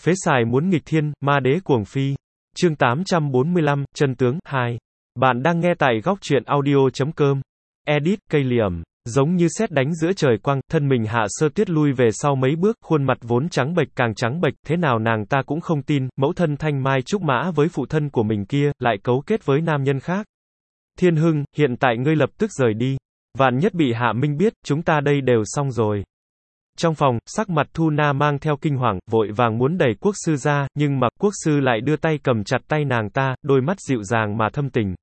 Phế xài muốn nghịch thiên, ma đế cuồng phi. Chương 845, chân tướng 2. Bạn đang nghe tại góc truyện audio.com. Edit, cây liềm. Giống như sét đánh giữa trời quang, thân mình Hạ Sơ Tuyết lui về sau mấy bước, khuôn mặt vốn trắng bệch càng trắng bệch, thế nào nàng ta cũng không tin, mẫu thân thanh mai trúc mã với phụ thân của mình kia, lại cấu kết với nam nhân khác. Thiên Hưng, hiện tại ngươi lập tức rời đi. Vạn nhất bị Hạ Minh biết, chúng ta đây đều xong rồi. Trong phòng, sắc mặt Thu Na mang theo kinh hoàng, vội vàng muốn đẩy Quốc sư ra, nhưng mà, Quốc sư lại đưa tay cầm chặt tay nàng ta, đôi mắt dịu dàng mà thâm tình.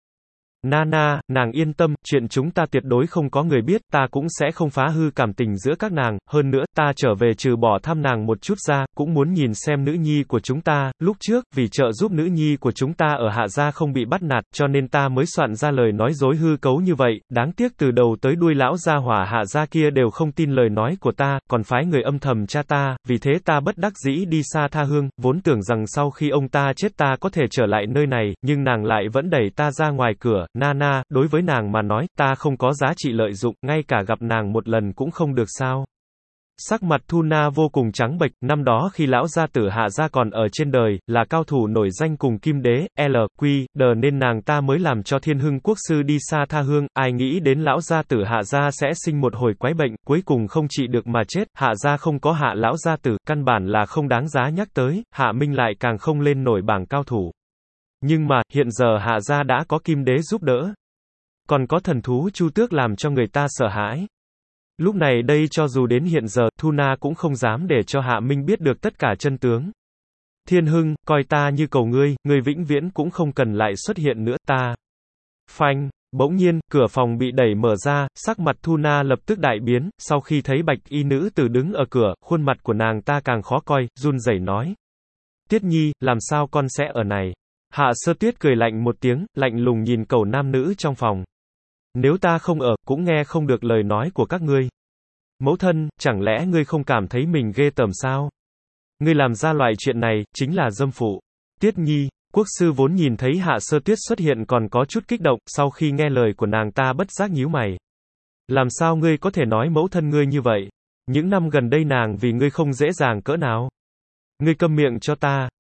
Nana, nàng yên tâm, chuyện chúng ta tuyệt đối không có người biết, ta cũng sẽ không phá hư cảm tình giữa các nàng, hơn nữa, ta trở về trừ bỏ thăm nàng một chút ra, cũng muốn nhìn xem nữ nhi của chúng ta, lúc trước, vì trợ giúp nữ nhi của chúng ta ở Hạ gia không bị bắt nạt, cho nên ta mới soạn ra lời nói dối hư cấu như vậy, đáng tiếc từ đầu tới đuôi lão gia hỏa Hạ gia kia đều không tin lời nói của ta, còn phái người âm thầm tra ta, vì thế ta bất đắc dĩ đi xa tha hương, vốn tưởng rằng sau khi ông ta chết ta có thể trở lại nơi này, nhưng nàng lại vẫn đẩy ta ra ngoài cửa. Nana, đối với nàng mà nói, ta không có giá trị lợi dụng, ngay cả gặp nàng một lần cũng không được sao. Sắc mặt Thu Na vô cùng trắng bệch, năm đó khi lão gia tử Hạ gia còn ở trên đời, là cao thủ nổi danh cùng Kim Đế, L.Q.D. nên nàng ta mới làm cho Thiên Hưng Quốc sư đi xa tha hương, ai nghĩ đến lão gia tử Hạ gia sẽ sinh một hồi quái bệnh, cuối cùng không trị được mà chết, Hạ gia không có Hạ lão gia tử, căn bản là không đáng giá nhắc tới, Hạ Minh lại càng không lên nổi bảng cao thủ. Nhưng mà, hiện giờ Hạ gia đã có Kim Đế giúp đỡ. Còn có thần thú Chu Tước làm cho người ta sợ hãi. Lúc này đây cho dù đến hiện giờ, Thu Na cũng không dám để cho Hạ Minh biết được tất cả chân tướng. Thiên Hưng, coi ta như cầu ngươi vĩnh viễn cũng không cần lại xuất hiện nữa, ta. Phanh, bỗng nhiên, cửa phòng bị đẩy mở ra, sắc mặt Thu Na lập tức đại biến, sau khi thấy bạch y nữ tử đứng ở cửa, khuôn mặt của nàng ta càng khó coi, run rẩy nói. Tiết Nhi, làm sao con sẽ ở này? Hạ Sơ Tuyết cười lạnh một tiếng, lạnh lùng nhìn cậu nam nữ trong phòng. Nếu ta không ở, cũng nghe không được lời nói của các ngươi. Mẫu thân, chẳng lẽ ngươi không cảm thấy mình ghê tởm sao? Ngươi làm ra loại chuyện này, chính là dâm phụ. Tiết Nhi, Quốc sư vốn nhìn thấy Hạ Sơ Tuyết xuất hiện còn có chút kích động, sau khi nghe lời của nàng ta bất giác nhíu mày. Làm sao ngươi có thể nói mẫu thân ngươi như vậy? Những năm gần đây nàng vì ngươi không dễ dàng cỡ nào. Ngươi câm miệng cho ta.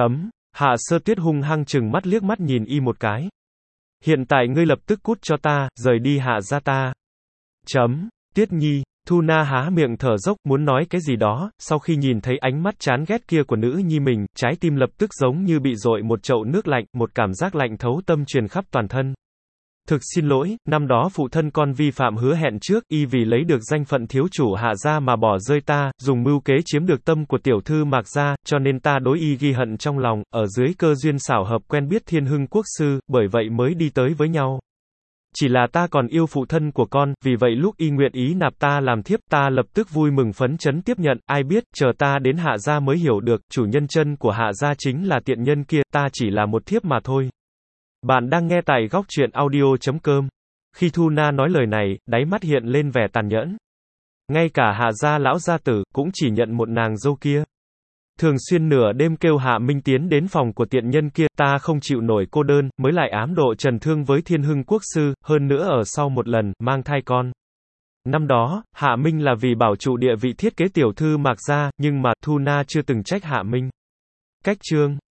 Hạ Sơ Tuyết hung hăng chừng mắt liếc mắt nhìn y một cái. Hiện tại ngươi lập tức cút cho ta, rời đi Hạ gia ta. Tiết Nhi, Thu Na há miệng thở dốc, muốn nói cái gì đó, sau khi nhìn thấy ánh mắt chán ghét kia của nữ nhi mình, trái tim lập tức giống như bị dội một chậu nước lạnh, một cảm giác lạnh thấu tâm truyền khắp toàn thân. Thực xin lỗi, năm đó phụ thân con vi phạm hứa hẹn trước, y vì lấy được danh phận thiếu chủ Hạ gia mà bỏ rơi ta, dùng mưu kế chiếm được tâm của tiểu thư Mạc gia, cho nên ta đối y ghi hận trong lòng, ở dưới cơ duyên xảo hợp quen biết Thiên Hưng Quốc sư, bởi vậy mới đi tới với nhau. Chỉ là ta còn yêu phụ thân của con, vì vậy lúc y nguyện ý nạp ta làm thiếp, ta lập tức vui mừng phấn chấn tiếp nhận, ai biết, chờ ta đến Hạ gia mới hiểu được, chủ nhân chân của Hạ gia chính là tiện nhân kia, ta chỉ là một thiếp mà thôi. Bạn đang nghe tại góc truyện audio.com. Khi Thu Na nói lời này, đáy mắt hiện lên vẻ tàn nhẫn. Ngay cả Hạ gia lão gia tử, cũng chỉ nhận một nàng dâu kia. Thường xuyên nửa đêm kêu Hạ Minh tiến đến phòng của tiện nhân kia, ta không chịu nổi cô đơn, mới lại ám độ trần thương với Thiên Hưng Quốc sư, hơn nữa ở sau một lần, mang thai con. Năm đó, Hạ Minh là vì bảo trụ địa vị thiết kế tiểu thư Mạc gia, nhưng mà, Thu Na chưa từng trách Hạ Minh. Cách chương.